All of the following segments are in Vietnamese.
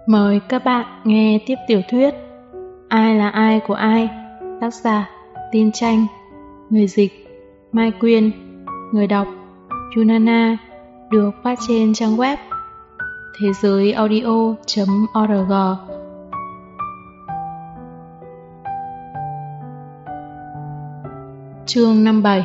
Mời các bạn nghe tiếp tiểu thuyết Ai là ai của ai, tác giả Tiên Tranh, người dịch Mai Quyên, người đọc Yunana, được phát trên trang web thế giới audio.org. Chương 57.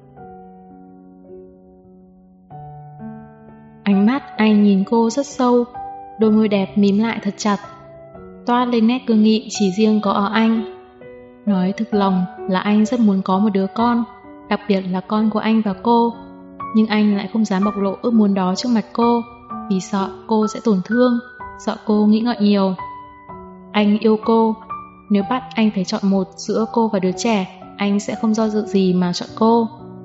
Ánh mắt anh nhìn cô rất sâu, đôi môi đẹp mím lại thật chặt, toát lên nét cương nghị chỉ riêng có ở anh. Nói thực lòng là anh rất muốn có một đứa con, đặc biệt là con của anh và cô, nhưng anh lại không dám bộc lộ ước muốn đó trước mặt cô, vì sợ cô sẽ tổn thương, sợ cô nghĩ ngợi nhiều. Anh yêu cô, nếu bắt anh phải chọn một giữa cô và đứa trẻ, anh sẽ không do dự gì mà chọn cô.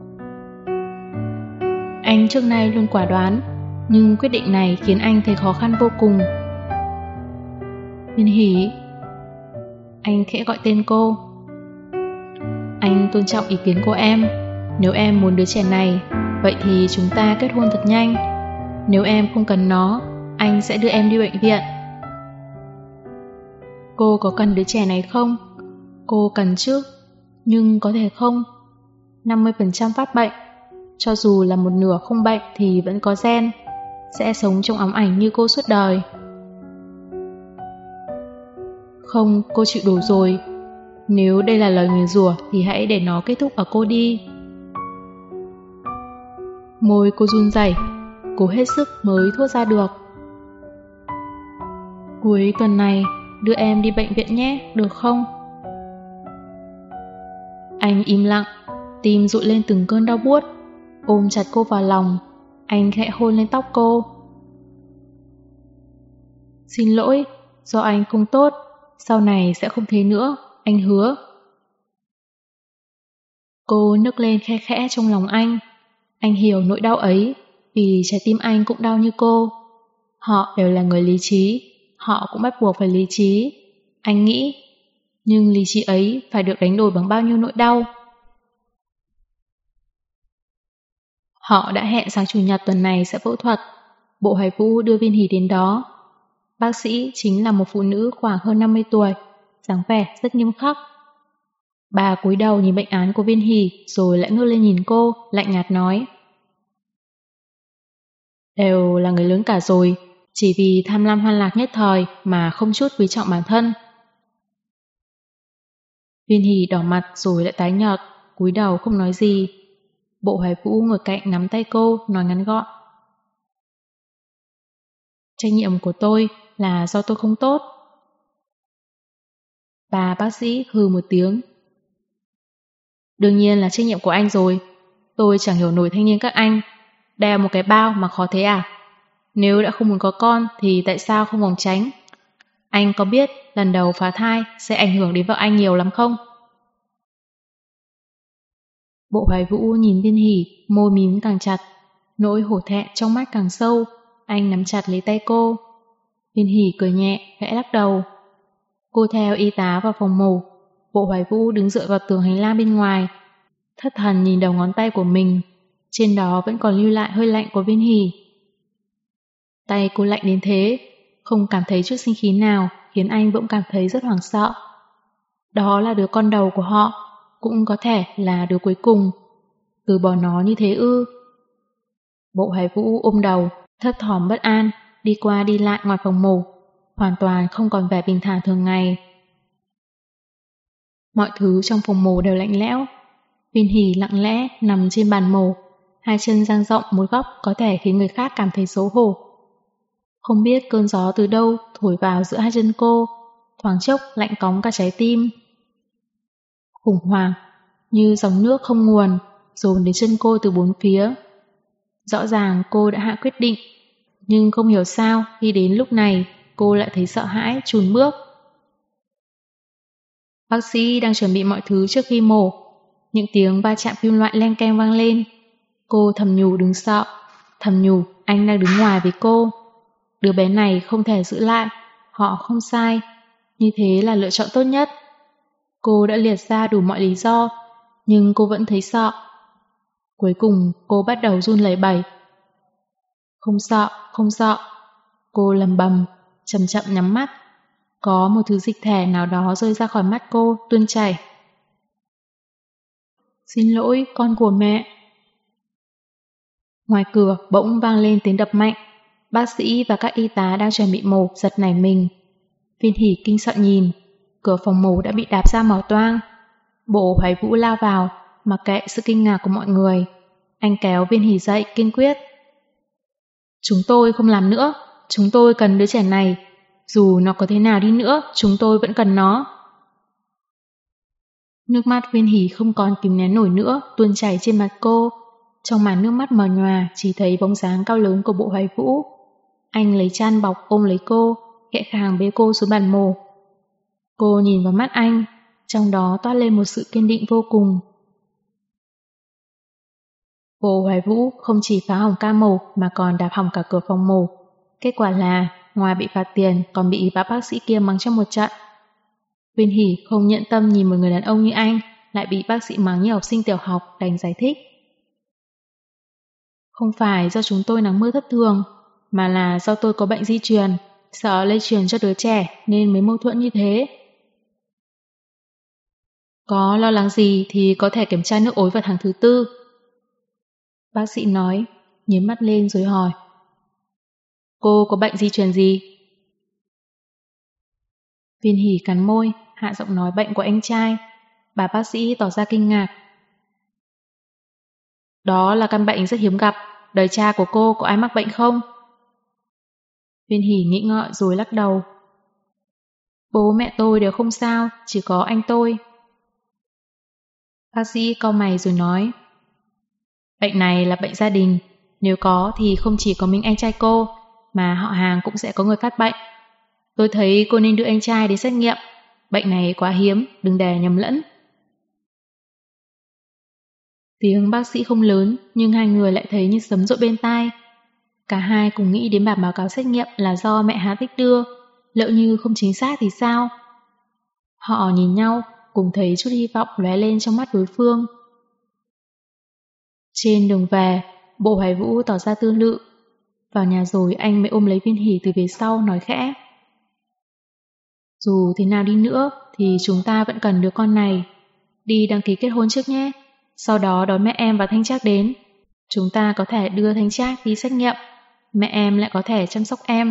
Anh trước nay luôn quả đoán, nhưng quyết định này khiến anh thấy khó khăn vô cùng. Viên Hỷ. Anh khẽ gọi tên cô. Anh tôn trọng ý kiến của em. Nếu em muốn đứa trẻ này, vậy thì chúng ta kết hôn thật nhanh. Nếu em không cần nó, anh sẽ đưa em đi bệnh viện. Cô có cần đứa trẻ này không? Cô cần chứ, nhưng có thể không. 50% phát bệnh, cho dù là một nửa không bệnh thì vẫn có gen, sẽ sống trong ám ảnh như cô suốt đời. Không, cô chịu đủ rồi. Nếu đây là lời nguyền rủa thì hãy để nó kết thúc ở cô đi. Môi cô run rẩy, cố hết sức mới thốt ra được. Cuối tuần này đưa em đi bệnh viện nhé, được không? Anh im lặng, tim dội lên từng cơn đau buốt, ôm chặt cô vào lòng. Anh khẽ hôn lên tóc cô. Xin lỗi, do anh không tốt, sau này sẽ không thế nữa, anh hứa. Cô nức lên khe khẽ trong lòng anh. Anh hiểu nỗi đau ấy, vì trái tim anh cũng đau như cô. Họ đều là người lý trí, họ cũng bắt buộc phải lý trí, anh nghĩ. Nhưng lý trí ấy phải được đánh đổi bằng bao nhiêu nỗi đau. Họ đã hẹn sáng chủ nhật tuần này sẽ phẫu thuật. Bộ Hoài Vũ đưa Viên Hỷ đến đó. Bác sĩ chính là một phụ nữ khoảng hơn 50 tuổi, dáng vẻ rất nghiêm khắc. Bà cúi đầu nhìn bệnh án của Viên Hỷ rồi lại ngước lên nhìn cô, lạnh nhạt nói. Đều là người lớn cả rồi, chỉ vì tham lam hoan lạc nhất thời mà không chút quý trọng bản thân. Viên Hỷ đỏ mặt rồi lại tái nhợt, cúi đầu không nói gì. Bộ Hoài Vũ ngồi cạnh nắm tay cô, nói ngắn gọn. Trách nhiệm của tôi là do tôi không tốt. Bà bác sĩ hừ một tiếng. Đương nhiên là trách nhiệm của anh rồi. Tôi chẳng hiểu nổi thanh niên các anh. Đeo một cái bao mà khó thế à? Nếu đã không muốn có con thì tại sao không vòng tránh? Anh có biết lần đầu phá thai sẽ ảnh hưởng đến vợ anh nhiều lắm không? Bộ Hoài Vũ nhìn Viên Hỷ, môi mím càng chặt, nỗi hổ thẹn trong mắt càng sâu. Anh nắm chặt lấy tay cô. Viên Hỷ cười nhẹ, khẽ lắc đầu. Cô theo y tá vào phòng mổ. Bộ Hoài Vũ đứng dựa vào tường hành lang bên ngoài, thất thần nhìn đầu ngón tay của mình. Trên đó vẫn còn lưu lại hơi lạnh của Viên Hỷ. Tay cô lạnh đến thế, không cảm thấy chút sinh khí nào, khiến anh bỗng cảm thấy rất hoảng sợ. Đó là đứa con đầu của họ, cũng có thể là đứa cuối cùng. Từ bỏ nó như thế ư? Bộ Hoài Vũ ôm đầu, thấp thỏm bất an, đi qua đi lại ngoài phòng mổ, hoàn toàn không còn vẻ bình thản thường ngày. Mọi thứ trong phòng mổ đều lạnh lẽo. Viên Hỷ lặng lẽ nằm trên bàn mổ, hai chân dang rộng một góc có thể khiến người khác cảm thấy xấu hổ. Không biết cơn gió từ đâu thổi vào giữa hai chân cô, thoáng chốc lạnh cóng cả trái tim. Khủng hoảng, như dòng nước không nguồn, dồn đến chân cô từ bốn phía. Rõ ràng cô đã hạ quyết định, nhưng không hiểu sao khi đến lúc này cô lại thấy sợ hãi chùn bước. Bác sĩ đang chuẩn bị mọi thứ trước khi mổ. Những tiếng va chạm kim loại len keng vang lên. Cô thầm nhủ đừng sợ, thầm nhủ anh đang đứng ngoài với cô. Đứa bé này không thể giữ lại, họ không sai, như thế là lựa chọn tốt nhất. Cô đã liệt ra đủ mọi lý do, nhưng cô vẫn thấy sợ. Cuối cùng cô bắt đầu run lẩy bẩy. Không sợ, cô lầm bầm, chậm chậm nhắm mắt. Có một thứ dịch thể nào đó rơi ra khỏi mắt cô, tuôn chảy. Xin lỗi, con của mẹ. Ngoài cửa bỗng vang lên tiếng đập mạnh. Bác sĩ và các y tá đang chuẩn bị mổ giật nảy mình. Viên Hỷ kinh sợ nhìn, cửa phòng mổ đã bị đạp ra mở toang. Bộ Hoài Vũ lao vào, mặc kệ sự kinh ngạc của mọi người. Anh kéo Viên Hỷ dậy kiên quyết. Chúng tôi không làm nữa, chúng tôi cần đứa trẻ này. Dù nó có thế nào đi nữa, chúng tôi vẫn cần nó. Nước mắt Viên Hỷ không còn kìm nén nổi nữa, tuôn chảy trên mặt cô. Trong màn nước mắt mờ nhòa, chỉ thấy bóng dáng cao lớn của Bộ Hoài Vũ. Anh lấy chăn bọc ôm lấy cô, khẽ khàng bế cô xuống bàn mổ. Cô nhìn vào mắt anh, trong đó toát lên một sự kiên định vô cùng. Bộ Hoài Vũ không chỉ phá hỏng ca mổ mà còn đạp hỏng cả cửa phòng mổ. Kết quả là, ngoài bị phạt tiền còn bị bác sĩ kia mắng trong một trận. Viên Hỷ không nhận tâm nhìn một người đàn ông như anh, lại bị bác sĩ mắng như học sinh tiểu học, đành giải thích. Không phải do chúng tôi nắng mưa thất thường, mà là do tôi có bệnh di truyền, sợ lây truyền cho đứa trẻ nên mới mâu thuẫn như thế. Có lo lắng gì thì có thể kiểm tra nước ối vào tháng thứ 4. Bác sĩ nói, nhếch mắt lên rồi hỏi. Cô có bệnh di truyền gì? Viên Hỷ cắn môi, hạ giọng nói bệnh của anh trai. Bà bác sĩ tỏ ra kinh ngạc. Đó là căn bệnh rất hiếm gặp, đời cha của cô có ai mắc bệnh không? Viên Hỷ nghĩ ngợi rồi lắc đầu. Bố mẹ tôi đều không sao, chỉ có anh tôi. Bác sĩ cau mày rồi nói. Bệnh này là bệnh gia đình, nếu có thì không chỉ có mình anh trai cô, mà họ hàng cũng sẽ có người phát bệnh. Tôi thấy cô nên đưa anh trai đến xét nghiệm, bệnh này quá hiếm, đừng để nhầm lẫn. Tiếng bác sĩ không lớn, nhưng hai người lại thấy như sấm dội bên tai. Cả hai cùng nghĩ đến bản báo cáo xét nghiệm là do mẹ Hà Tích đưa, lỡ như không chính xác thì sao? Họ nhìn nhau, cùng thấy chút hy vọng lóe lên trong mắt đối phương. Trên đường về, Bộ Hoài Vũ tỏ ra tư lự. Vào nhà rồi anh mới ôm lấy Viên Hỷ từ phía sau nói khẽ. Dù thế nào đi nữa thì chúng ta vẫn cần đứa con này. Đi đăng ký kết hôn trước nhé. Sau đó đón mẹ em và Thanh Trác đến. Chúng ta có thể đưa Thanh Trác đi xét nghiệm. Mẹ em lại có thể chăm sóc em.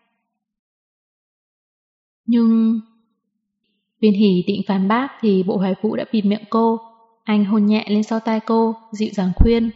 Nhưng... Viên Hỷ định phản bác thì Bộ Hoài Vũ đã bịt miệng cô. Anh hôn nhẹ lên sau tai cô, dịu dàng khuyên.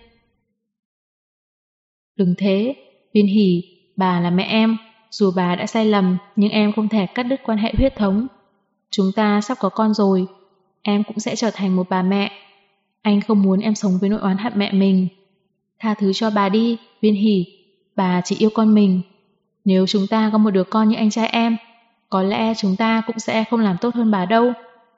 Đừng thế, Viên Hỷ, bà là mẹ em. Dù bà đã sai lầm, nhưng em không thể cắt đứt quan hệ huyết thống. Chúng ta sắp có con rồi, em cũng sẽ trở thành một bà mẹ. Anh không muốn em sống với nỗi oán hận mẹ mình. Tha thứ cho bà đi, Viên Hỷ, bà chỉ yêu con mình. Nếu chúng ta có một đứa con như anh trai em, có lẽ chúng ta cũng sẽ không làm tốt hơn bà đâu.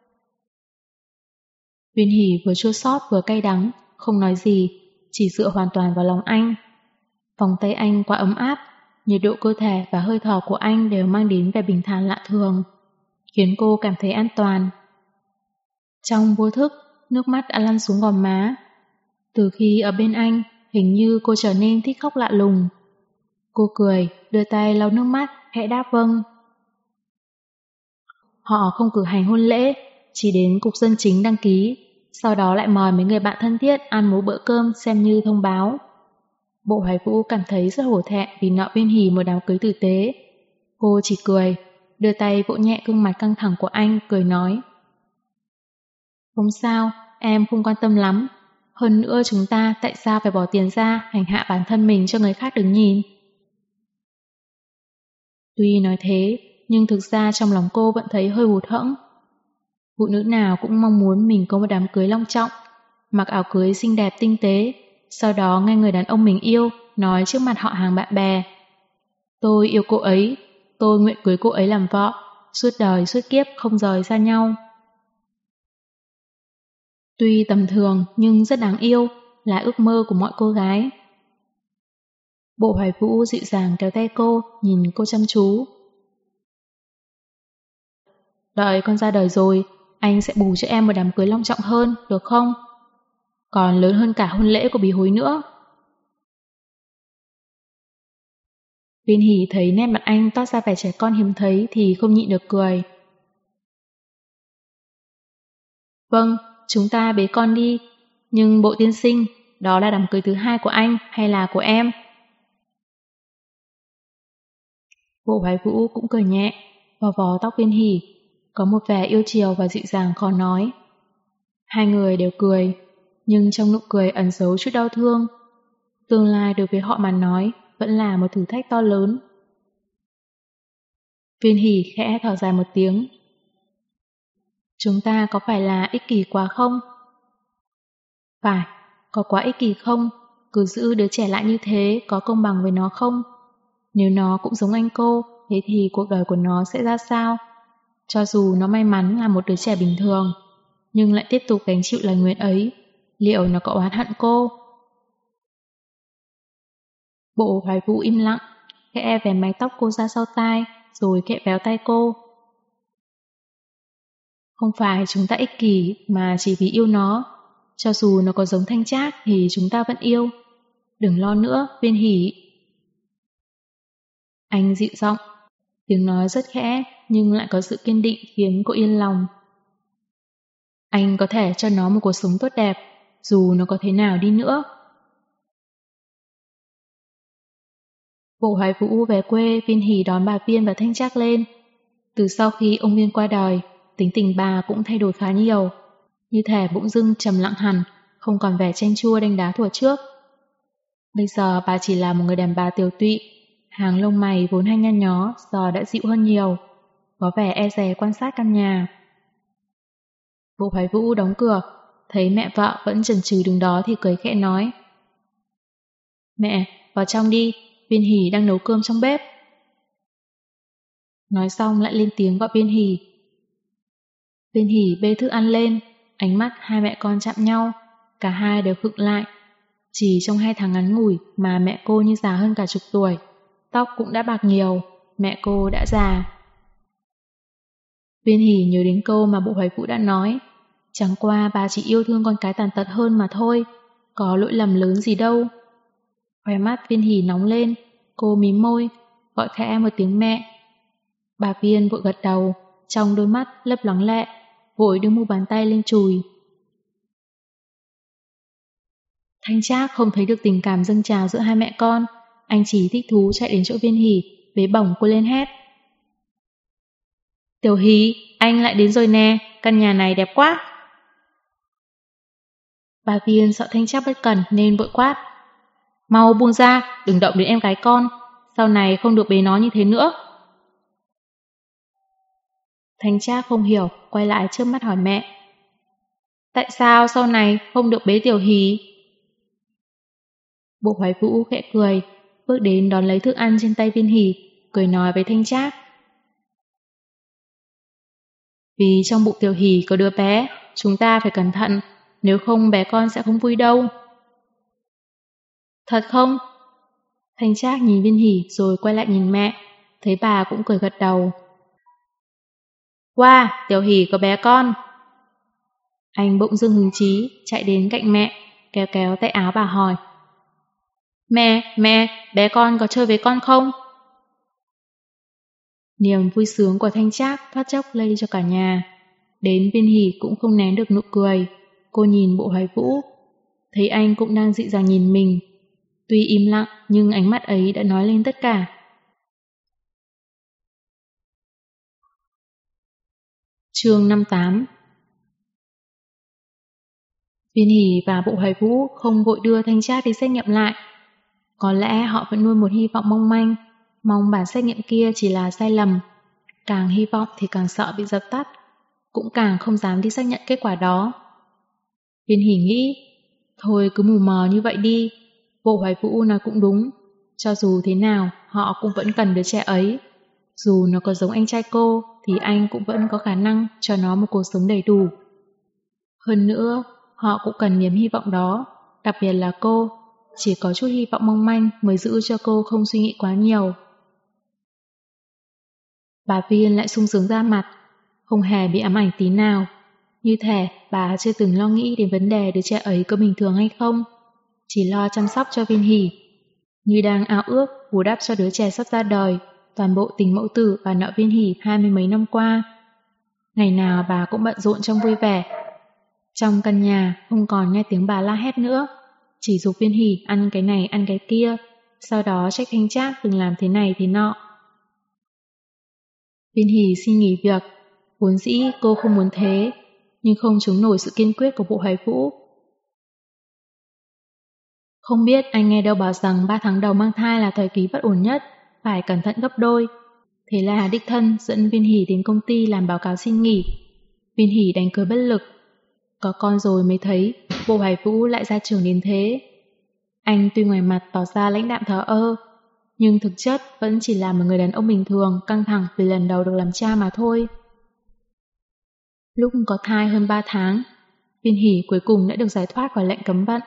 Viên Hỷ vừa chua xót vừa cay đắng, không nói gì, chỉ dựa hoàn toàn vào lòng anh. Vòng tay anh quá ấm áp, nhiệt độ cơ thể và hơi thở của anh đều mang đến vẻ bình thản lạ thường, khiến cô cảm thấy an toàn. Trong vô thức, nước mắt đã lăn xuống gò má. Từ khi ở bên anh, hình như cô trở nên thích khóc lạ lùng. Cô cười, đưa tay lau nước mắt, khẽ đáp vâng. Họ không cử hành hôn lễ, chỉ đến cục dân chính đăng ký, sau đó lại mời mấy người bạn thân thiết ăn một bữa cơm xem như thông báo. Bộ Hoài Vũ cảm thấy rất hổ thẹn vì nợ Viên Hỷ một đám cưới tử tế. Cô chỉ cười, đưa tay vỗ nhẹ gương mặt căng thẳng của anh, cười nói. Không sao, em không quan tâm lắm. Hơn nữa chúng ta tại sao phải bỏ tiền ra hành hạ bản thân mình cho người khác đứng nhìn. Tuy nói thế, nhưng thực ra trong lòng cô vẫn thấy hơi hụt hẫng. Phụ nữ nào cũng mong muốn mình có một đám cưới long trọng, mặc áo cưới xinh đẹp tinh tế, sau đó nghe người đàn ông mình yêu nói trước mặt họ hàng bạn bè. Tôi yêu cô ấy, tôi nguyện cưới cô ấy làm vợ, suốt đời suốt kiếp không rời xa nhau. Tuy tầm thường nhưng rất đáng yêu, là ước mơ của mọi cô gái. Bộ Hoài Vũ dịu dàng kéo tay cô, nhìn cô chăm chú. Đợi con ra đời rồi, anh sẽ bù cho em một đám cưới long trọng hơn, được không? Còn lớn hơn cả hôn lễ của Bí Hối nữa. Viên Hỷ thấy nét mặt anh toát ra vẻ trẻ con hiếm thấy thì không nhịn được cười. Vâng, chúng ta bế con đi. Nhưng Bộ tiên sinh, đó là đám cưới thứ 2 của anh hay là của em? Bộ Hoài Vũ cũng cười nhẹ, vò vò tóc Viên Hỷ, có một vẻ yêu chiều và dịu dàng khó nói. Hai người đều cười, nhưng trong nụ cười ẩn giấu chút đau thương. Tương lai đối với họ mà nói vẫn là một thử thách to lớn. Viên Hỷ khẽ thở dài một tiếng. Chúng ta có phải là ích kỷ quá không? Phải, có quá ích kỷ không? Cứ giữ đứa trẻ lại như thế có công bằng với nó không? Nếu nó cũng giống anh cô, thế thì cuộc đời của nó sẽ ra sao? Cho dù nó may mắn là một đứa trẻ bình thường, nhưng lại tiếp tục gánh chịu lời nguyền ấy, liệu nó có oán hận cô? Bộ Hoài Vũ im lặng, khẽ vén mái tóc cô ra sau tai, rồi khẽ véo tay cô. Không phải chúng ta ích kỷ mà chỉ vì yêu nó. Cho dù nó có giống Thanh Trác thì chúng ta vẫn yêu. Đừng lo nữa, Viên Hỷ. Anh dịu giọng, tiếng nói rất khẽ nhưng lại có sự kiên định khiến cô yên lòng. Anh có thể cho nó một cuộc sống tốt đẹp, dù nó có thế nào đi nữa. Bộ Hoài Vũ về quê, Viên Hỷ đón bà Viên và Thanh Trác lên. Từ sau khi ông Viên qua đời, tính tình bà cũng thay đổi khá nhiều. Như thể bỗng dưng trầm lặng hẳn, không còn vẻ chanh chua đanh đá thuở trước. Bây giờ bà chỉ là một người đàn bà tiều tụy, hàng lông mày vốn hay nhăn nhó giờ đã dịu hơn nhiều, có vẻ e dè quan sát căn nhà. Bộ Hoài Vũ đóng cửa, thấy mẹ vợ vẫn chần chừ đứng đó thì cười khẽ nói. Mẹ, vào trong đi, Viên Hỷ đang nấu cơm trong bếp. Nói xong lại lên tiếng gọi Viên Hỷ. Viên Hỷ bê thức ăn lên, ánh mắt hai mẹ con chạm nhau, cả hai đều khựng lại. Chỉ trong 2 tháng ngắn ngủi mà mẹ cô như già hơn cả chục tuổi, tóc cũng đã bạc nhiều, mẹ cô đã già. Viên Hỷ nhớ đến câu mà Bộ Hoài Vũ đã nói, chẳng qua bà chỉ yêu thương con cái tàn tật hơn mà thôi, có lỗi lầm lớn gì đâu. Khóe mắt Viên Hỷ nóng lên, cô mím môi, gọi khẽ một tiếng mẹ. Bà Viên vội gật đầu, trong đôi mắt lấp lắng lệ, vội đưa mu bàn tay lên chùi. Thanh Trác không thấy được tình cảm dâng trào giữa hai mẹ con, anh chỉ thích thú chạy đến chỗ Viên Hỷ, bế bổng cô lên hét. Tiểu Hỷ, anh lại đến rồi nè, căn nhà này đẹp quá. Bà Viên sợ Thanh Trác bất cẩn nên vội quát. Mau buông ra, đừng động đến em gái con, sau này không được bế nó như thế nữa. Thanh Trác không hiểu, quay lại trước mắt hỏi mẹ. Tại sao sau này không được bế Tiểu Hỷ? Bộ Hoài Vũ khẽ cười, bước đến đón lấy thức ăn trên tay Viên Hỷ, cười nói với Thanh Trác. Vì trong bụng Tiểu Hỷ có đứa bé, chúng ta phải cẩn thận, nếu không bé con sẽ không vui đâu. Thật không? Thanh Trác nhìn Viên Hỷ rồi quay lại nhìn mẹ, thấy bà cũng cười gật đầu. Wow, Tiểu Hỷ có bé con. Anh bỗng dưng hứng chí, chạy đến cạnh mẹ, kéo kéo tay áo bà hỏi. Mẹ, bé con có chơi với con không? Niềm vui sướng của Thanh Trác thoát chốc lây cho cả nhà. Đến Viên Hỷ cũng không nén được nụ cười. Cô nhìn Bộ Hoài Vũ, thấy anh cũng đang dịu dàng nhìn mình. Tuy im lặng nhưng ánh mắt ấy đã nói lên tất cả. Chương 58. Viên Hỷ và Bộ Hoài Vũ không vội đưa Thanh Trác đi xét nghiệm lại. Có lẽ họ vẫn nuôi một hy vọng mong manh, mong bản xét nghiệm kia chỉ là sai lầm. Càng hy vọng thì càng sợ bị dập tắt, cũng càng không dám đi xác nhận kết quả đó. Viên Hỷ nghĩ, thôi cứ mù mờ như vậy đi. Bộ Hoài Vũ nói cũng đúng, cho dù thế nào họ cũng vẫn cần đứa trẻ ấy. Dù nó có giống anh trai cô thì anh cũng vẫn có khả năng cho nó một cuộc sống đầy đủ. Hơn nữa, họ cũng cần niềm hy vọng đó, đặc biệt là cô. Chỉ có chút hy vọng mong manh mới giữ cho cô không suy nghĩ quá nhiều. Bà Viên lại sung sướng ra mặt, không hề bị ám ảnh tí nào. Như thể bà chưa từng lo nghĩ đến vấn đề đứa trẻ ấy có bình thường hay không, chỉ lo chăm sóc cho Viên Hỷ. Như đang ao ước bù đắp cho đứa trẻ sắp ra đời, toàn bộ tình mẫu tử và nợ Viên Hỷ 20 mấy năm qua. Ngày nào bà cũng bận rộn trong vui vẻ. Trong căn nhà không còn nghe tiếng bà la hét nữa, chỉ giục Viên Hỷ ăn cái này ăn cái kia, sau đó trách Thanh Trác đừng làm thế này thế nọ. Viên Hỷ xin nghỉ việc, vốn dĩ cô không muốn thế, nhưng không chống nổi sự kiên quyết của Bộ Hoài Vũ. Không biết anh nghe đâu bảo rằng 3 tháng đầu mang thai là thời kỳ bất ổn nhất, phải cẩn thận gấp đôi. Thế là đích thân dẫn Viên Hỷ đến công ty làm báo cáo xin nghỉ. Viên Hỷ đánh cớ bất lực. Có con rồi mới thấy Bộ Hoài Vũ lại ra trường đến thế. Anh tuy ngoài mặt tỏ ra lãnh đạm thờ ơ, nhưng thực chất vẫn chỉ là một người đàn ông bình thường căng thẳng vì lần đầu được làm cha mà thôi. Lúc có thai hơn 3 tháng, Viên Hỷ cuối cùng đã được giải thoát khỏi lệnh cấm vận.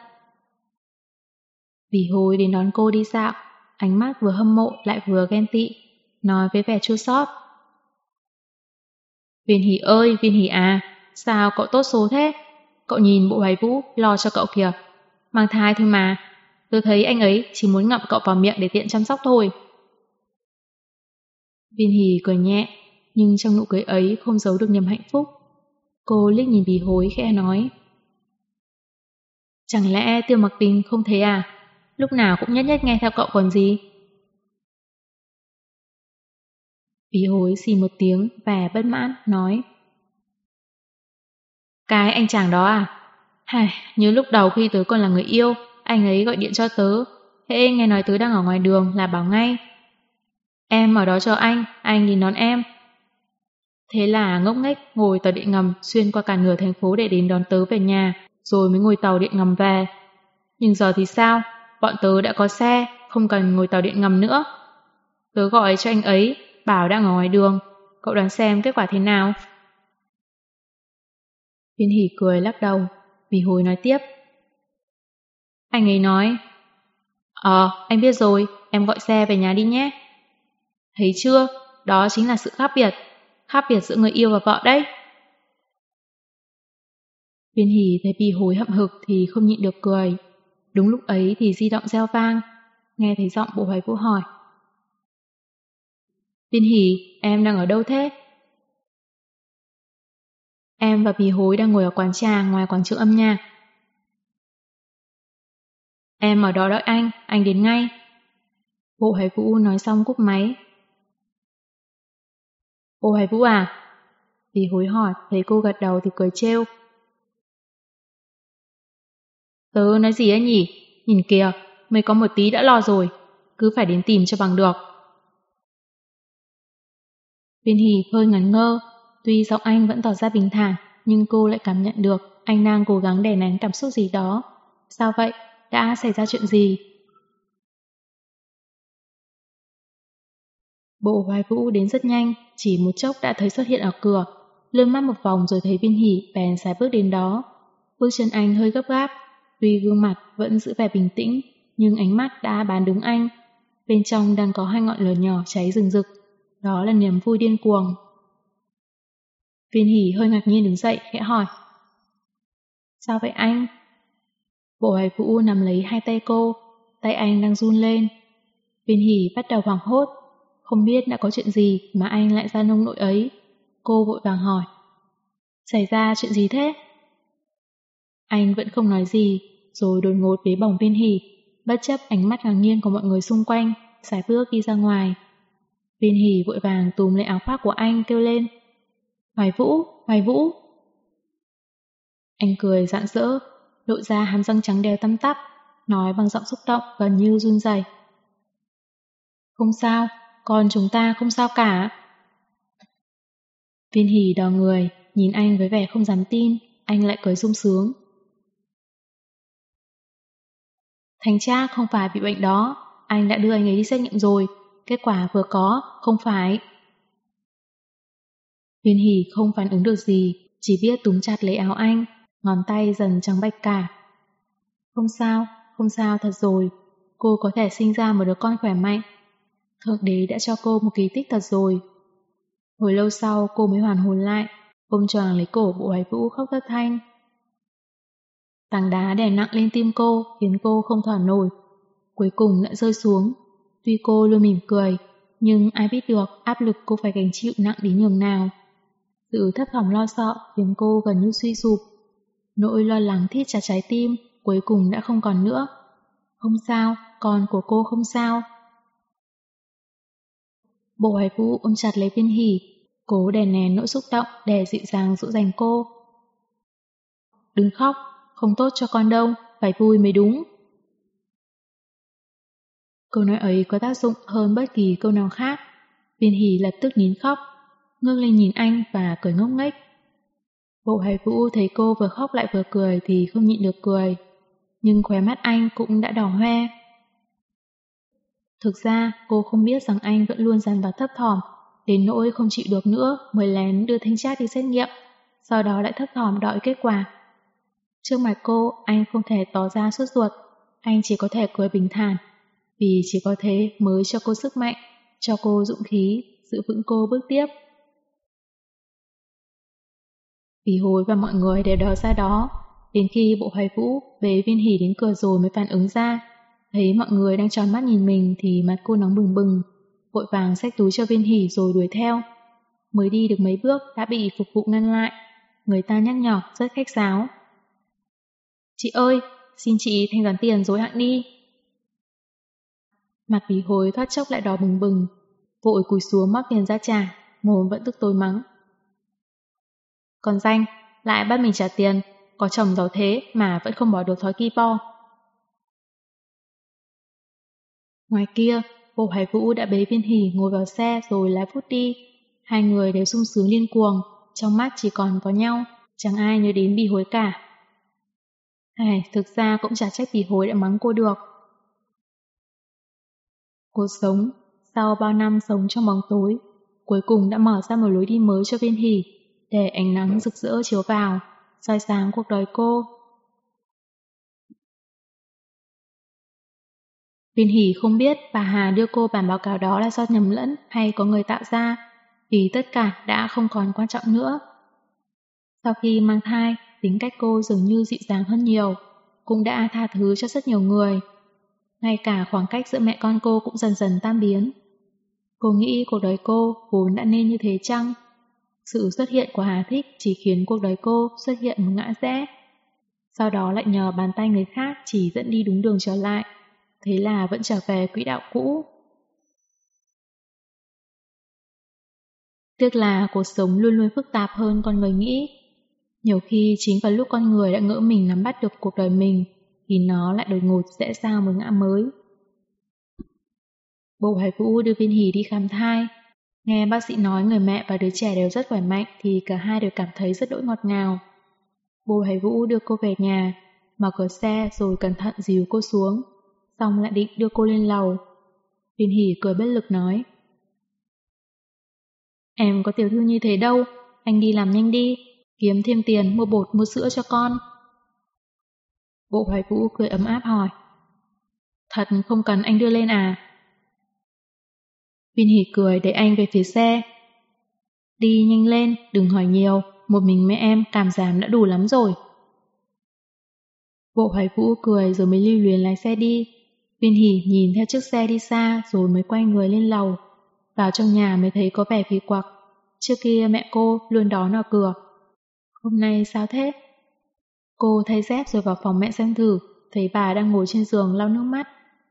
Vì Hối đến đón cô đi dạo, ánh mắt vừa hâm mộ lại vừa ghen tị, nói với vẻ chua xót. Viên Hỷ ơi, Viên Hỷ à, sao cậu tốt số thế? Cậu nhìn Bộ Hoài Vũ lo cho cậu kìa. Mang thai thôi mà, tôi thấy anh ấy chỉ muốn ngậm cậu vào miệng để tiện chăm sóc thôi. Viên Hỷ cười nhẹ, nhưng trong nụ cười ấy không giấu được niềm hạnh phúc. Cô liếc nhìn Bì Hối khẽ nói. Chẳng lẽ Tiêu Mặc Tình không thế à? Lúc nào cũng nhất nhất nghe theo cậu còn gì? Bì Hối xì một tiếng vẻ bất mãn, nói. Cái anh chàng đó à? Nhớ lúc đầu khi tớ còn là người yêu, anh ấy gọi điện cho tớ. Hễ nghe nói tớ đang ở ngoài đường là bảo ngay. Em ở đó cho anh đi đón em. Thế là ngốc nghếch ngồi tàu điện ngầm xuyên qua cả nửa thành phố để đến đón tớ về nhà, rồi mới ngồi tàu điện ngầm về. Nhưng giờ thì sao? Bọn tớ đã có xe, không cần ngồi tàu điện ngầm nữa. Tớ gọi cho anh ấy, bảo đang ở ngoài đường. Cậu đoán xem kết quả thế nào? Viên Hỷ cười lắc đầu, Vì Hối nói tiếp. Anh ấy nói, anh biết rồi, em gọi xe về nhà đi nhé. Thấy chưa, đó chính là sự khác biệt giữa người yêu và vợ đấy. Viên Hỷ thấy Bì Hối hậm hực thì không nhịn được cười. Đúng lúc ấy thì di động reo vang, nghe thấy giọng Bộ Hoài Vũ hỏi. Viên Hỷ, em đang ở đâu thế? Em và Bì Hối đang ngồi ở quán trà ngoài quảng trường âm nhạc. Em ở đó đợi anh đến ngay. Bộ Hoài Vũ nói xong cúp máy. Bộ Hoài Vũ à? Bì Hối hỏi, thấy cô gật đầu thì cười trêu. Tớ nói gì ấy nhỉ? Nhìn kìa, mới có một tí đã lo rồi, cứ phải đến tìm cho bằng được. Viên Hỷ hơi ngẩn ngơ, tuy giọng anh vẫn tỏ ra bình thản, nhưng cô lại cảm nhận được anh đang cố gắng đè nén cảm xúc gì đó. Sao vậy? Đã xảy ra chuyện gì? Bộ Hoài Vũ đến rất nhanh, chỉ một chốc đã thấy xuất hiện ở cửa, lướt mắt một vòng rồi thấy Viên Hỷ bèn sải bước đến đó. Bước chân anh hơi gấp gáp, tuy gương mặt vẫn giữ vẻ bình tĩnh, nhưng ánh mắt đã bán đứng anh. Bên trong đang có hai ngọn lửa nhỏ cháy rừng rực, đó là niềm vui điên cuồng. Viên Hỷ hơi ngạc nhiên đứng dậy, khẽ hỏi. Sao vậy anh? Bộ Hoài Vũ nắm lấy hai tay cô, tay anh đang run lên. Viên Hỷ bắt đầu hoảng hốt, không biết đã có chuyện gì mà anh lại ra nông nỗi ấy. Cô vội vàng hỏi. Xảy ra chuyện gì thế? Anh vẫn không nói gì, rồi đột ngột bế bổng Viên Hỷ, bất chấp ánh mắt ngạc nhiên của mọi người xung quanh, sải bước đi ra ngoài. Viên Hỷ vội vàng túm lấy áo khoác của anh kêu lên. Hoài Vũ, Hoài Vũ. Anh cười rạng rỡ, lộ ra hàm răng trắng đều tăm tắp, nói bằng giọng xúc động gần như run rẩy. Không sao, con chúng ta không sao cả. Viên Hỷ đờ người, nhìn anh với vẻ không dám tin, anh lại cười sung sướng. Thanh Trác không phải bị bệnh đó, anh đã đưa anh ấy đi xét nghiệm rồi, kết quả vừa có, không phải. Viên Hỷ không phản ứng được gì, chỉ biết túm chặt lấy áo anh, ngón tay dần trắng bạch cả. Không sao thật rồi, cô có thể sinh ra một đứa con khỏe mạnh. Thượng đế đã cho cô một kỳ tích thật rồi. Hồi lâu sau cô mới hoàn hồn lại, ôm choàng lấy cổ Bộ Hoài Vũ khóc thất thanh. Tảng đá đè nặng lên tim cô khiến cô không thở nổi. cuối cùng đã rơi xuống. Tuy cô luôn mỉm cười, nhưng ai biết được áp lực cô phải gánh chịu nặng đến nhường nào. Sự thấp thỏm lo sợ khiến cô gần như suy sụp. Nỗi lo lắng thít chặt trái tim cuối cùng đã không còn nữa. Không sao, con của cô không sao. Bộ Hoài Vũ ôm chặt lấy Viên Hỷ, cố đè nén nỗi xúc động để dịu dàng dỗ dành cô. Đừng khóc, không tốt cho con đâu, phải vui mới đúng. Câu nói ấy có tác dụng hơn bất kỳ câu nào khác. Viên Hỷ lập tức nín khóc, ngước lên nhìn anh và cười ngốc nghếch. Bộ Hoài Vũ thấy cô vừa khóc lại vừa cười thì không nhịn được cười, nhưng khóe mắt anh cũng đã đỏ hoe. Thực ra cô không biết rằng anh vẫn luôn dằn vặt thấp thỏm, đến nỗi không chịu được nữa mới lén đưa Thanh Trác đi xét nghiệm, sau đó lại thấp thỏm đợi kết quả. Trước mặt cô, anh không thể tỏ ra sốt ruột, anh chỉ có thể cười bình thản, vì chỉ có thế mới cho cô sức mạnh, cho cô dũng khí, giữ vững cô bước tiếp. Vì Hối và mọi người đều đòi ra đó, đến khi Bộ Hoài Vũ bế Viên Hỷ đến cửa rồi mới phản ứng ra. Thấy mọi người đang tròn mắt nhìn mình thì mặt cô nóng bừng bừng, vội vàng xách túi cho Viên Hỷ rồi đuổi theo. Mới đi được mấy bước đã bị phục vụ ngăn lại, người ta nhắc nhở rất khách sáo. Chị ơi, xin chị thanh toán tiền rồi hẵng đi. Mặt Vì Hối thoát chốc lại đỏ bừng bừng, vội cúi xuống móc tiền ra trả, mồm vẫn tức tối mắng. Còn danh, lại bắt mình trả tiền, có chồng giàu thế mà vẫn không bỏ được thói ki bo. Ngoài kia, Bộ Hoài Vũ đã bế Viên Hỷ ngồi vào xe rồi lái phút đi. Hai người đều sung sướng điên cuồng, trong mắt chỉ còn có nhau, chẳng ai nhớ đến Bì Hối cả. Thực ra cũng chả trách Bì Hối đã mắng cô được. Cô sống, sau bao năm sống trong bóng tối, cuối cùng đã mở ra một lối đi mới cho Viên Hỷ, để ánh nắng rực rỡ chiếu vào, soi sáng cuộc đời cô. Viên Hỷ không biết bà Hà đưa cô bản báo cáo đó là do nhầm lẫn hay có người tạo ra, vì tất cả đã không còn quan trọng nữa. Sau khi mang thai, tính cách cô dường như dịu dàng hơn nhiều, cũng đã tha thứ cho rất nhiều người. Ngay cả khoảng cách giữa mẹ con cô cũng dần dần tan biến. Cô nghĩ cuộc đời cô vốn đã nên như thế chăng? Sự xuất hiện của Hà Thích chỉ khiến cuộc đời cô xuất hiện một ngã rẽ. Sau đó lại nhờ bàn tay người khác chỉ dẫn đi đúng đường trở lại. Thế là vẫn trở về quỹ đạo cũ. Tiếc là cuộc sống luôn luôn phức tạp hơn con người nghĩ. Nhiều khi chính vào lúc con người đã ngỡ mình nắm bắt được cuộc đời mình, thì nó lại đột ngột rẽ sang một ngã mới. Bộ Hoài Vũ đưa Viên Hỷ đi khám thai. Nghe bác sĩ nói người mẹ và đứa trẻ đều rất khỏe mạnh thì cả hai đều cảm thấy rất đỗi ngọt ngào. Bộ Hoài Vũ đưa cô về nhà, mở cửa xe rồi cẩn thận dìu cô xuống, xong lại định đưa cô lên lầu. Viên Hỷ cười bất lực nói: Em có tiểu thư như thế đâu, anh đi làm nhanh đi, kiếm thêm tiền mua bột mua sữa cho con. Bộ Hoài Vũ cười ấm áp hỏi: Thật không cần anh đưa lên à? Viên Hỷ cười đẩy anh về phía xe. Đi nhanh lên, đừng hỏi nhiều, một mình mẹ em cảm giảm đã đủ lắm rồi. Bộ Hoài Vũ cười rồi mới lưu luyến lái xe đi. Viên Hỷ nhìn theo chiếc xe đi xa rồi mới quay người lên lầu. Vào trong nhà mới thấy có vẻ kỳ quặc. Trước kia mẹ cô luôn đón ở cửa. Hôm nay sao thế? Cô thay dép rồi vào phòng mẹ xem thử, thấy bà đang ngồi trên giường lau nước mắt.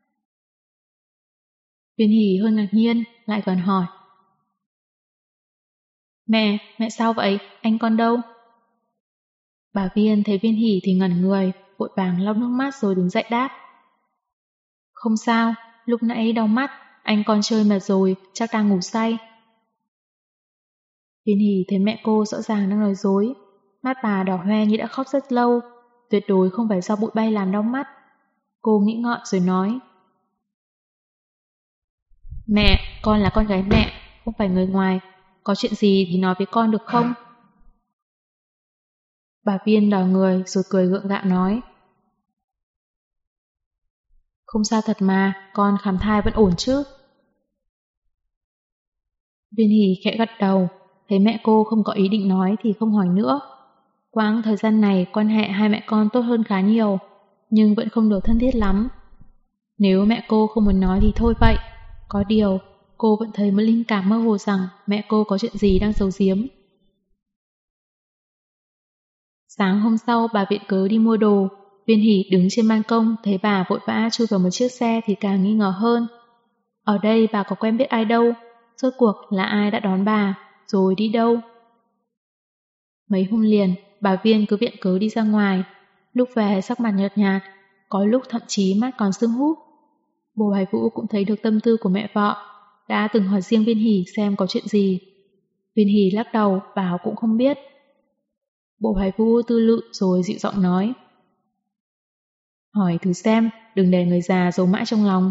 Viên Hỷ hơi ngạc nhiên, lại còn hỏi: Mẹ sao vậy? Anh con đâu? Bà Viên thấy Viên Hỷ thì ngẩn người, vội vàng lau nước mắt rồi đứng dậy đáp: Không sao, lúc nãy đau mắt, anh con chơi mệt rồi, chắc đang ngủ say. Viên Hỷ thấy mẹ cô rõ ràng đang nói dối, mắt bà đỏ hoe như đã khóc rất lâu, tuyệt đối không phải do bụi bay làm đau mắt. Cô nghĩ ngợi rồi nói: Mẹ, con là con gái mẹ, không phải người ngoài, có chuyện gì thì nói với con được không? Bà Viên đỏ người rồi cười gượng gạo nói: Không sao thật mà, con khám thai vẫn ổn chứ. Viên Hỷ khẽ gật đầu, thấy mẹ cô không có ý định nói thì không hỏi nữa. Quãng thời gian này quan hệ hai mẹ con tốt hơn khá nhiều, nhưng vẫn không được thân thiết lắm. Nếu mẹ cô không muốn nói thì thôi vậy. Có điều, cô vẫn thấy một linh cảm mơ hồ rằng mẹ cô có chuyện gì đang giấu giếm. Sáng hôm sau bà viện cớ đi mua đồ. Viên Hỷ đứng trên ban công thấy bà vội vã chui vào một chiếc xe thì càng nghi ngờ hơn. Ở đây bà có quen biết ai đâu, rốt cuộc là ai đã đón bà, rồi đi đâu? Mấy hôm liền, bà Viên cứ viện cớ đi ra ngoài, lúc về sắc mặt nhợt nhạt, có lúc thậm chí mắt còn sưng húp. Bồ Hoài Vũ cũng thấy được tâm tư của mẹ vợ, đã từng hỏi riêng Viên Hỷ xem có chuyện gì. Viên Hỷ lắc đầu, bảo cũng không biết. Bồ Hoài Vũ tư lự rồi dịu giọng nói. Hỏi thử xem, đừng để người già giấu mãi trong lòng.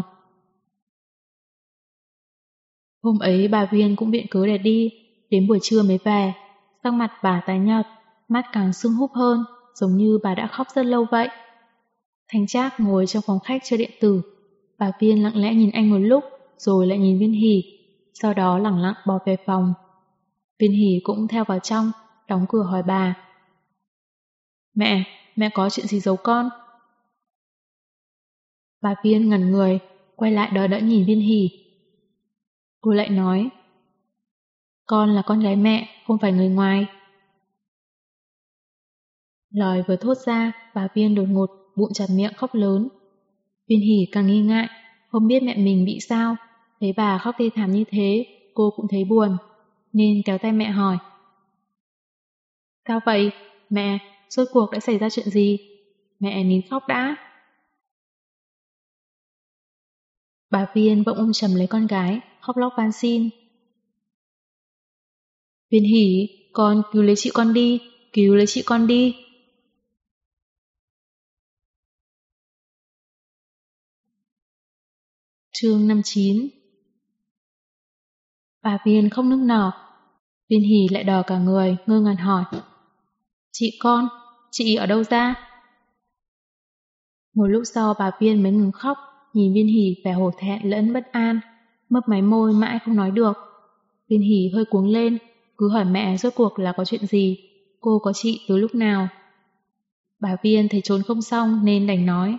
Hôm ấy bà Viên cũng viện cớ để đi, đến buổi trưa mới về. Sắc mặt bà tái nhợt, mắt càng sưng húp hơn, giống như bà đã khóc rất lâu vậy. Thanh Trác ngồi trong phòng khách chơi điện tử. Bà Viên lặng lẽ nhìn anh một lúc, rồi lại nhìn Viên Hỷ, sau đó lẳng lặng bỏ về phòng. Viên Hỷ cũng theo vào trong, đóng cửa hỏi bà. Mẹ có chuyện gì giấu con? Bà Viên ngẩn người, quay lại đờ đẫn nhìn Viên Hỷ. Cô lại nói, con là con gái mẹ, không phải người ngoài. Lời vừa thốt ra, bà Viên đột ngột bụng chặt miệng khóc lớn. Viên Hỷ càng nghi ngại, không biết mẹ mình bị sao. Thấy bà khóc thê thảm như thế, cô cũng thấy buồn, nên kéo tay mẹ hỏi. Sao vậy? Mẹ, rốt cuộc đã xảy ra chuyện gì? Mẹ nín khóc đã. Bà Viên bỗng ôm chầm lấy con gái, khóc lóc van xin. Viên Hỷ, con cứu lấy chị con đi, cứu lấy chị con đi. Chương 59. Bà Viên không nức nở. Viên Hỷ lại đỏ cả người, ngơ ngẩn hỏi. Chị con, chị ở đâu ra? Một lúc sau bà Viên mới ngừng khóc, nhìn Viên Hỷ vẻ hổ thẹn lẫn bất an, mấp máy môi mãi không nói được. Viên Hỷ hơi cuống lên, cứ hỏi mẹ rốt cuộc là có chuyện gì, cô có chị từ lúc nào. Bà Viên thấy trốn không xong nên đành nói.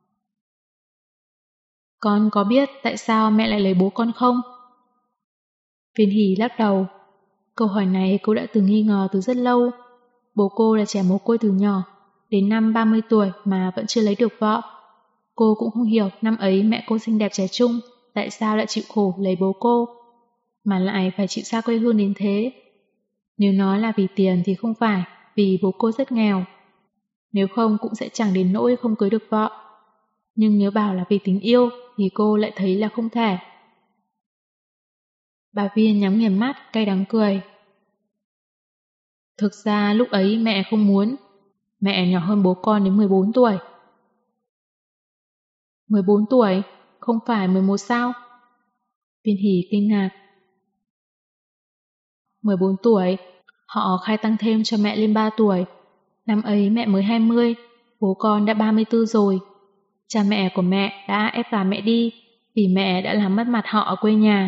Con có biết tại sao mẹ lại lấy bố con không? Viên Hỷ lắc đầu. Câu hỏi này cô đã từng nghi ngờ từ rất lâu. Bố cô là trẻ mồ côi từ nhỏ, đến năm 30 tuổi mà vẫn chưa lấy được vợ. Cô cũng không hiểu năm ấy mẹ cô xinh đẹp trẻ trung, tại sao lại chịu khổ lấy bố cô, mà lại phải chịu xa quê hương đến thế. Nếu nói là vì tiền thì không phải, vì bố cô rất nghèo. Nếu không cũng sẽ chẳng đến nỗi không cưới được vợ. Nhưng nếu bảo là vì tình yêu thì cô lại thấy là không thể. Bà Viên nhắm nghiền mắt, cay đắng cười. Thực ra lúc ấy mẹ không muốn. Mẹ nhỏ hơn bố con đến 14 tuổi. 14 tuổi? Không phải 11 sao? Viên Hỷ kinh ngạc. 14 tuổi, họ khai tăng thêm cho mẹ lên 3 tuổi. Năm ấy mẹ mới 20, bố con đã 34 rồi. Cha mẹ của mẹ đã ép gả mẹ đi, vì mẹ đã làm mất mặt họ ở quê nhà.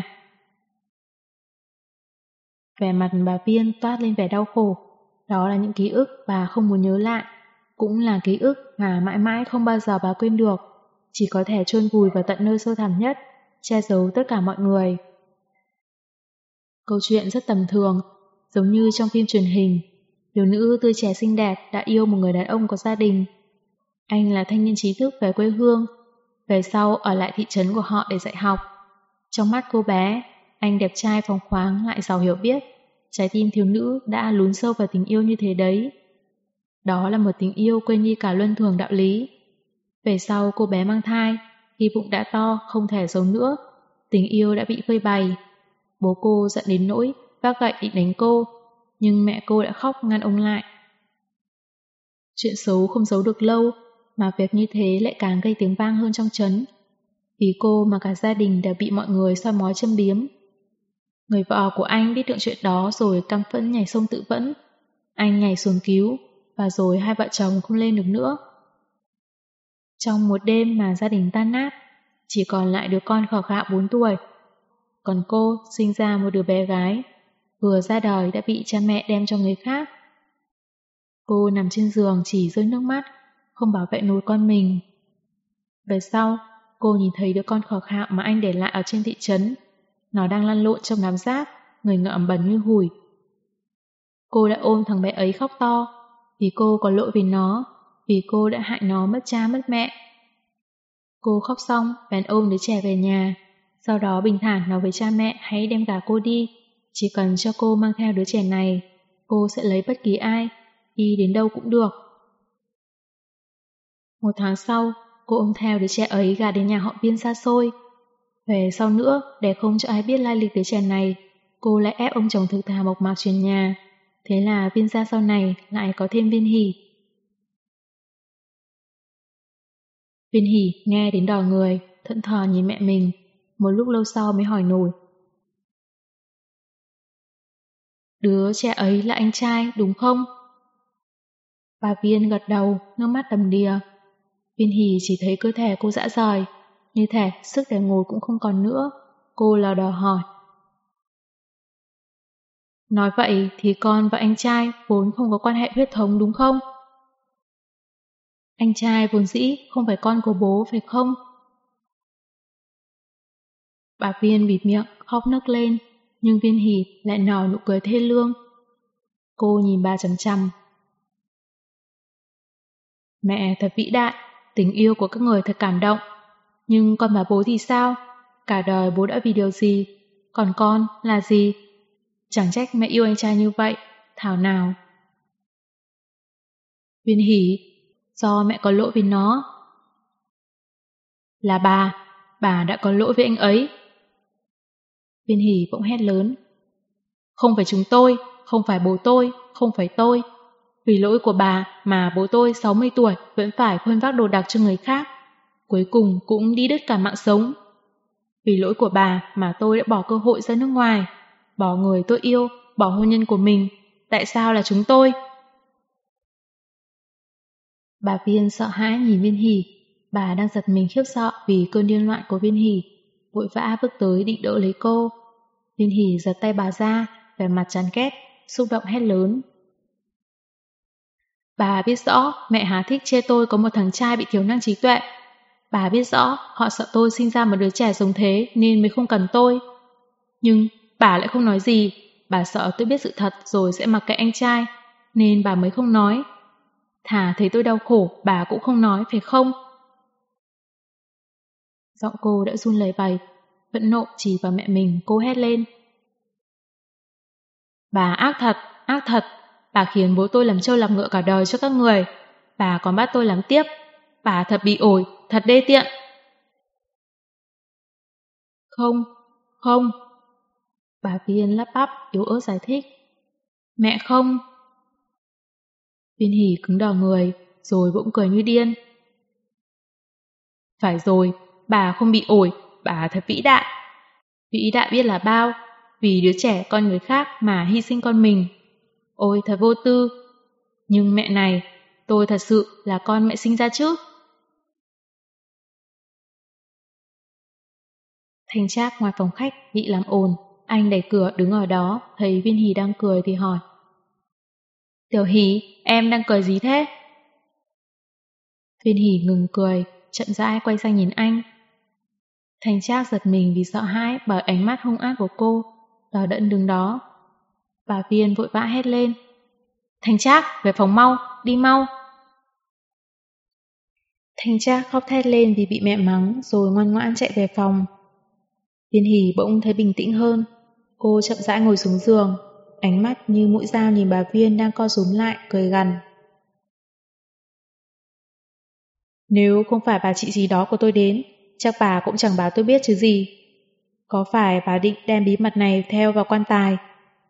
Vẻ mặt bà Viên toát lên vẻ đau khổ. Đó là những ký ức bà không muốn nhớ lại, cũng là ký ức mà mãi mãi không bao giờ bà quên được, chỉ có thể chôn vùi vào tận nơi sâu thẳm nhất, che giấu tất cả mọi người. Câu chuyện rất tầm thường, giống như trong phim truyền hình, thiếu nữ tươi trẻ xinh đẹp đã yêu một người đàn ông có gia đình. Anh là thanh niên trí thức về quê hương, về sau ở lại thị trấn của họ để dạy học. Trong mắt cô bé, anh đẹp trai phóng khoáng lại giàu hiểu biết, trái tim thiếu nữ đã lún sâu vào tình yêu như thế đấy. Đó là một tình yêu quên đi cả luân thường đạo lý. Về sau cô bé mang thai, khi bụng đã to không thể giấu nữa, tình yêu đã bị phơi bày. Bố cô giận đến nỗi vác gậy định đánh cô, nhưng mẹ cô đã khóc ngăn ông lại. Chuyện xấu không giấu được lâu, mà việc như thế lại càng gây tiếng vang hơn trong trấn. Vì cô mà cả gia đình đều bị mọi người soi mói châm biếm. Người vợ của anh biết được chuyện đó rồi căm phẫn nhảy sông tự vẫn. Anh nhảy xuống cứu, và rồi hai vợ chồng không lên được nữa. Trong một đêm mà gia đình tan nát, chỉ còn lại đứa con khờ khạo 4 tuổi. Còn cô sinh ra một đứa bé gái, vừa ra đời đã bị cha mẹ đem cho người khác. Cô nằm trên giường chỉ rơi nước mắt, không bảo vệ nổi con mình. Về sau, cô nhìn thấy đứa con khờ khạo mà anh để lại ở trên thị trấn. Nó đang lăn lộn trong đám rác, người ngợm bẩn như hủi. Cô đã ôm thằng bé ấy khóc to, vì cô có lỗi với nó, vì cô đã hại nó mất cha mất mẹ. Cô khóc xong, bèn ôm đứa trẻ về nhà, sau đó bình thản nói với cha mẹ hãy đem gả cô đi, chỉ cần cho cô mang theo đứa trẻ này, cô sẽ lấy bất kỳ ai, đi đến đâu cũng được. 1 tháng sau, cô ôm theo đứa trẻ ấy gả đến nhà họ Viên xa xôi. Về sau nữa, để không cho ai biết lai lịch đứa trẻ này, cô lại ép ông chồng thực thà mộc mạc chuyển nhà. Thế là Viên gia sau này lại có thêm Viên Hỷ. Viên Hỷ nghe đến đỏ người, thẫn thờ nhìn mẹ mình, một lúc lâu sau mới hỏi nổi. Đứa trẻ ấy là anh trai, đúng không? Bà Viên gật đầu, nước mắt đầm đìa. Viên Hỷ chỉ thấy cơ thể cô rã rời, như thể sức để ngồi cũng không còn nữa. Cô lờ đờ hỏi. Nói vậy thì con và anh trai vốn không có quan hệ huyết thống đúng không? Anh trai vốn dĩ không phải con của bố phải không? Bà Viên bịt miệng khóc nấc lên, nhưng Viên Hỷ lại nở nụ cười thê lương. Cô nhìn bà chằm chằm. Mẹ thật vĩ đại, tình yêu của các người thật cảm động. Nhưng con và bố thì sao? Cả đời bố đã vì điều gì? Còn con là gì? Chẳng trách mẹ yêu anh trai như vậy, thảo nào. Viên Hỷ, do mẹ có lỗi với nó. Là bà đã có lỗi với anh ấy. Viên Hỷ bỗng hét lớn. Không phải chúng tôi, không phải bố tôi, không phải tôi. Vì lỗi của bà mà bố tôi 60 tuổi vẫn phải khuân vác đồ đạc cho người khác. Cuối cùng cũng đi đứt cả mạng sống. Vì lỗi của bà mà tôi đã bỏ cơ hội ra nước ngoài, bỏ người tôi yêu, bỏ hôn nhân của mình. Tại sao là chúng tôi? Bà Viên sợ hãi nhìn Viên Hỷ. Bà đang giật mình khiếp sợ vì cơn điên loạn của Viên Hỷ, vội vã bước tới định đỡ lấy cô. Viên Hỷ giật tay bà ra, vẻ mặt chán ghét, xúc động hét lớn. Bà biết rõ mẹ Hà Thích chê tôi có một thằng trai bị thiếu năng trí tuệ. Bà biết rõ họ sợ tôi sinh ra một đứa trẻ giống thế nên mới không cần tôi. Nhưng bà lại không nói gì. Bà sợ tôi biết sự thật rồi sẽ mặc kệ anh trai, nên bà mới không nói. Thà thấy tôi đau khổ bà cũng không nói, phải không? Giọng cô đã run lẩy bẩy, phẫn nộ chỉ vào mẹ mình, cô hét lên. Bà ác thật, ác thật. Bà khiến bố tôi làm trâu làm ngựa cả đời cho các người. Bà còn bắt tôi làm tiếp. Bà thật bị ổi, thật đê tiện. Không, không. Bà Viên lắp bắp, yếu ớt giải thích. Mẹ không. Viên Hỷ cứng đờ người, rồi bỗng cười như điên. Phải rồi, bà không bị ổi, bà thật vĩ đại. Vĩ đại biết là bao, vì đứa trẻ con người khác mà hy sinh con mình. Ôi thật vô tư. Nhưng mẹ này, tôi thật sự là con mẹ sinh ra chứ. Thanh Trác ngoài phòng khách bị làm ồn, anh đẩy cửa đứng ở đó, thấy Viên Hỷ đang cười thì hỏi. Tiểu Hỷ, em đang cười gì thế? Viên Hỷ ngừng cười, chậm rãi quay sang nhìn anh. Thanh Trác giật mình vì sợ hãi bởi ánh mắt hung ác của cô, đờ đẫn đứng đó. Bà Viên vội vã hét lên. Thanh Trác, về phòng mau, đi mau. Thanh Trác khóc thét lên vì bị mẹ mắng rồi ngoan ngoãn chạy về phòng. Viên Hỷ bỗng thấy bình tĩnh hơn. Cô chậm rãi ngồi xuống giường, ánh mắt như mũi dao nhìn bà Viên đang co rúm lại, cười gằn. Nếu không phải bà chị gì đó của tôi đến, chắc bà cũng chẳng báo tôi biết chứ gì. Có phải bà định đem bí mật này theo vào quan tài?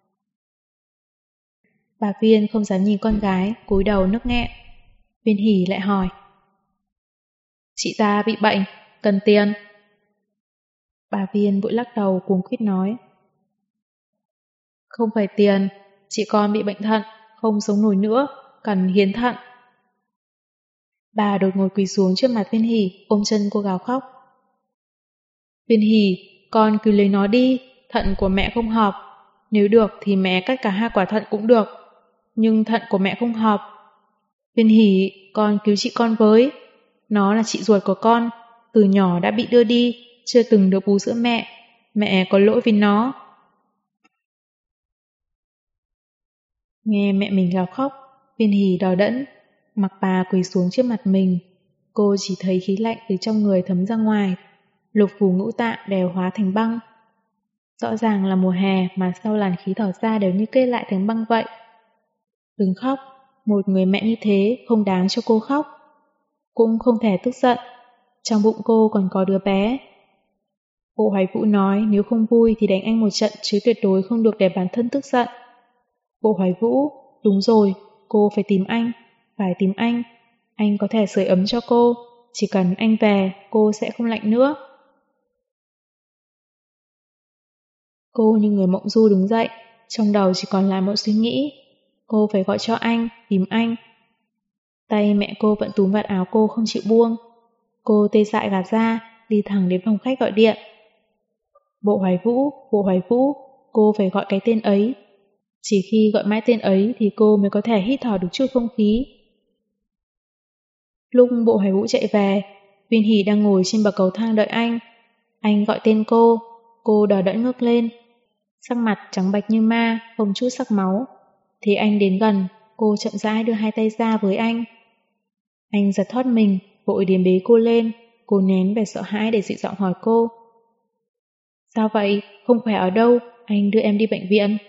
Bà Viên không dám nhìn con gái, cúi đầu nức nghẹn. Viên Hỷ lại hỏi. Chị ta bị bệnh, cần tiền. Bà Viên vội lắc đầu cuống quýt nói. Không phải tiền, chị con bị bệnh thận, không sống nổi nữa, cần hiến thận. Bà đột ngột quỳ xuống trước mặt Viên Hỷ, ôm chân cô gào khóc. Viên Hỷ, con cứ lấy nó đi, thận của mẹ không hợp. Nếu được thì mẹ cắt cả 2 quả thận cũng được, nhưng thận của mẹ không hợp. Viên Hỷ, con cứu chị con với. Nó là chị ruột của con, từ nhỏ đã bị đưa đi, chưa từng được bú sữa mẹ. Mẹ có lỗi với nó. Nghe mẹ mình gào khóc, Viên Hỷ đờ đẫn, mặc bà quỳ xuống trước mặt mình. Cô chỉ thấy khí lạnh từ trong người thấm ra ngoài, lục phủ ngũ tạng đều hóa thành băng. Rõ ràng là mùa hè mà sau làn khí thở ra đều như kết lại thành băng vậy. Đừng khóc, một người mẹ như thế không đáng cho cô khóc. Cũng không thể tức giận, trong bụng cô còn có đứa bé. Bộ Hoài Vũ nói nếu không vui thì đánh anh một trận chứ tuyệt đối không được để bản thân tức giận. Bộ Hoài Vũ, đúng rồi, cô phải tìm anh, phải tìm anh. Anh có thể sưởi ấm cho cô, chỉ cần anh về cô sẽ không lạnh nữa. Cô như người mộng du đứng dậy, trong đầu chỉ còn lại một suy nghĩ. Cô phải gọi cho anh, tìm anh. Tay mẹ cô vẫn túm vạt áo cô không chịu buông. Cô tê dại gạt ra, đi thẳng đến phòng khách gọi điện. Bộ Hoài Vũ, cô phải gọi cái tên ấy. Chỉ khi gọi mãi tên ấy thì cô mới có thể hít thở được chút không khí. Lúc Bộ Hoài Vũ chạy về, Viên Hỷ đang ngồi trên bậc cầu thang đợi anh. Anh gọi tên cô đờ đẫn ngước lên. Sắc mặt trắng bạch như ma, không chút sắc máu. Thì anh đến gần, cô chậm rãi đưa hai tay ra với anh. Anh giật thót mình, vội điềm bế cô lên. Cô nén vẻ sợ hãi để dịu giọng hỏi cô. Sao vậy? Không khỏe ở đâu? Anh đưa em đi bệnh viện.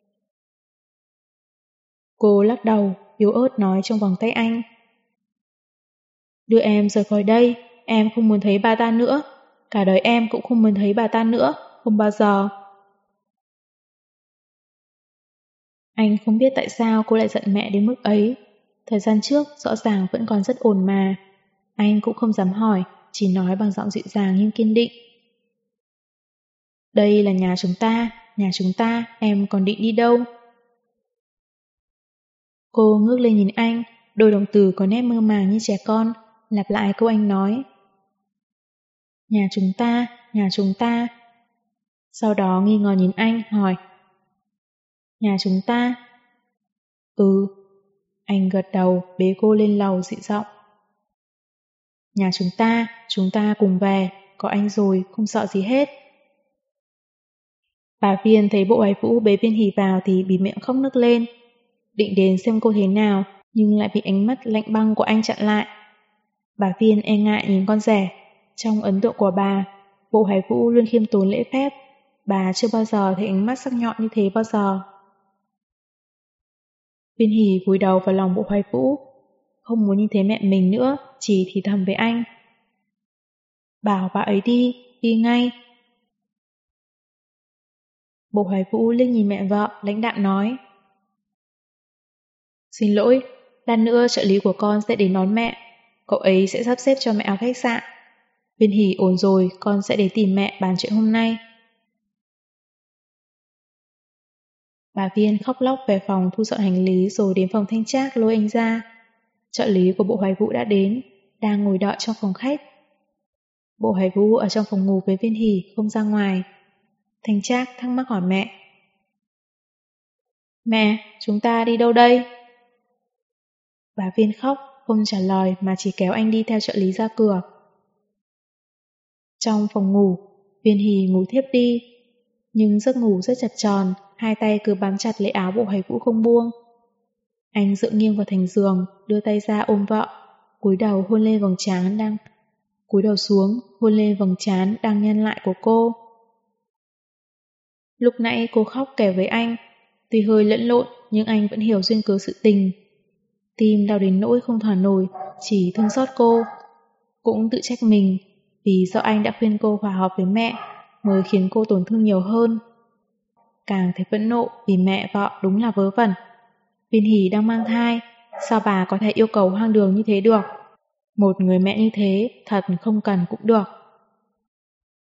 Cô lắc đầu, yếu ớt nói trong vòng tay anh. Đưa em rời khỏi đây, em không muốn thấy bà ta nữa. Cả đời em cũng không muốn thấy bà ta nữa, không bao giờ. Anh không biết tại sao cô lại giận mẹ đến mức ấy. Thời gian trước rõ ràng vẫn còn rất ổn mà. Anh cũng không dám hỏi, chỉ nói bằng giọng dịu dàng nhưng kiên định. Đây là nhà chúng ta, em còn định đi đâu? Cô ngước lên nhìn anh, đôi đồng tử có nét mơ màng như trẻ con, lặp lại câu anh nói. Nhà chúng ta. Sau đó nghi ngờ nhìn anh, hỏi. Nhà chúng ta? Ừ. Anh gật đầu, bế cô lên lầu dịu giọng. Nhà chúng ta cùng về, có anh rồi, không sợ gì hết. Bà Viên thấy Bộ Hoài Vũ bế Viên Hỷ vào thì bịt miệng khóc nức lên. Định đến xem cô thế nào, nhưng lại bị ánh mắt lạnh băng của anh chặn lại. Bà Viên e ngại nhìn con rể. Trong ấn tượng của bà, Bộ Hoài Vũ luôn khiêm tốn lễ phép. Bà chưa bao giờ thấy ánh mắt sắc nhọn như thế bao giờ. Viên Hỷ vùi đầu vào lòng Bộ Hoài Vũ. Không muốn nhìn thấy mẹ mình nữa, chỉ thì thầm với anh. Bảo bà ấy đi ngay. Bộ Hoài Vũ liếc nhìn mẹ vợ, lãnh đạm nói. Xin lỗi, lát nữa trợ lý của con sẽ đến đón mẹ. Cậu ấy sẽ sắp xếp cho mẹ ở khách sạn. Viên Hỷ ổn rồi, con sẽ đến tìm mẹ bàn chuyện hôm nay. Bà Viên khóc lóc về phòng thu dọn hành lý rồi đến phòng thanh trác lôi anh ra. Trợ lý của Bộ Hoài Vũ đã đến, đang ngồi đợi trong phòng khách. Bộ Hoài Vũ ở trong phòng ngủ với Viên Hỷ, không ra ngoài. Thanh trác thắc mắc hỏi mẹ. Mẹ, chúng ta đi đâu đây? Bà Viên khóc, không trả lời mà chỉ kéo anh đi theo trợ lý ra cửa. Trong phòng ngủ, Viên Hỷ ngủ thiếp đi. Nhưng giấc ngủ rất chập chờn, hai tay cứ bám chặt lấy áo Bộ Hoài Vũ không buông. Anh dựa nghiêng vào thành giường, đưa tay ra ôm vợ, cúi đầu hôn lên vầng trán cúi đầu xuống, hôn lên vầng trán đang nhăn lại của cô. Lúc nãy cô khóc kể với anh, tuy hơi lẫn lộn nhưng anh vẫn hiểu duyên cớ sự tình. Tim đau đến nỗi không thở nổi, chỉ thương xót cô. Cũng tự trách mình, vì do anh đã khuyên cô hòa hợp với mẹ, mới khiến cô tổn thương nhiều hơn. Càng thấy phẫn nộ vì mẹ vợ đúng là vớ vẩn. Viên Hỷ đang mang thai, sao bà có thể yêu cầu hoang đường như thế được? Một người mẹ như thế thật không cần cũng được.